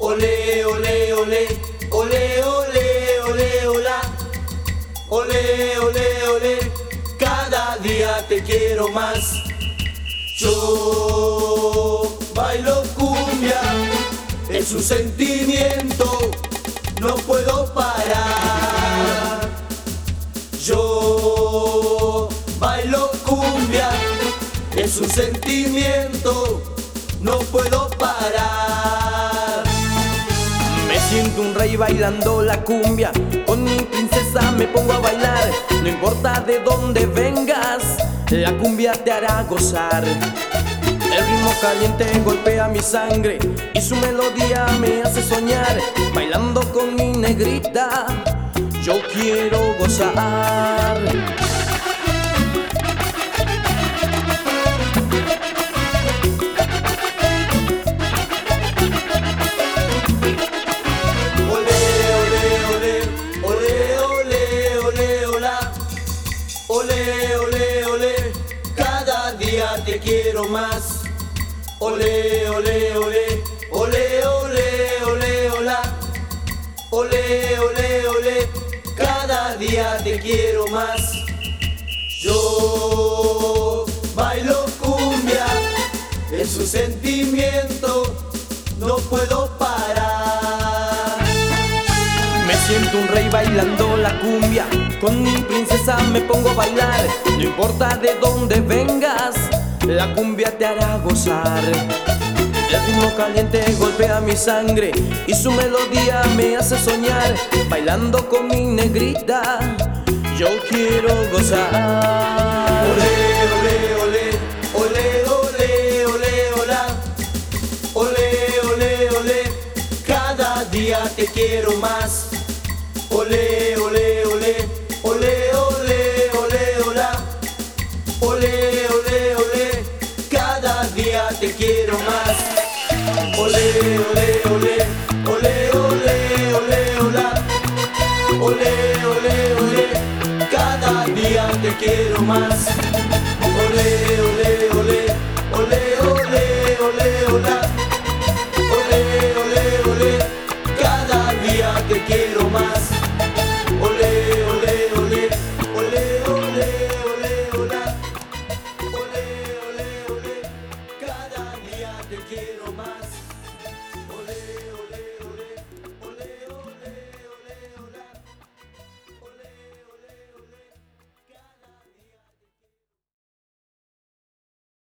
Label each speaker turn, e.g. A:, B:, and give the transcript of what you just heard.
A: Olé, olé, olé, olé, olé, olé, olá. Olé, olé, olé, cada día te quiero más. Yo bailo cumbia, es un sentimiento, no puedo parar. Yo bailo cumbia, es un sentimiento, no puedo parar.
B: Me siento un rey bailando la cumbia, con mi princesa me pongo a bailar. No importa de dónde vengas, la cumbia te hará gozar. El ritmo caliente golpea mi sangre y su melodía me hace soñar. Bailando con mi negrita, yo quiero gozar.
A: Olé, olé, olé, cada día te quiero más. Olé, olé, olé, olé, olé, olé, olá. Olé, olé, olé, cada día te quiero más. Yo bailo cumbia, es un sentimiento, no puedo parar.
B: Me siento un rey bailando la cumbia, con mi princesa me pongo a bailar. No importa de dónde vengas, la cumbia te hará gozar. El ritmo caliente golpea mi sangre y su melodía me hace soñar. Bailando con mi negrita, yo quiero gozar.
A: Olé, olé, olé, olé, olé, olé, olá. Olé, olé, olé, cada día te quiero más. Olé, olé, olé, olé, olé, olé, olá. Olé, olé, olé, cada día te quiero más. Olé, olé, olé, olé, olé, olé, olá. Olé, olé, olé, cada día te quiero más.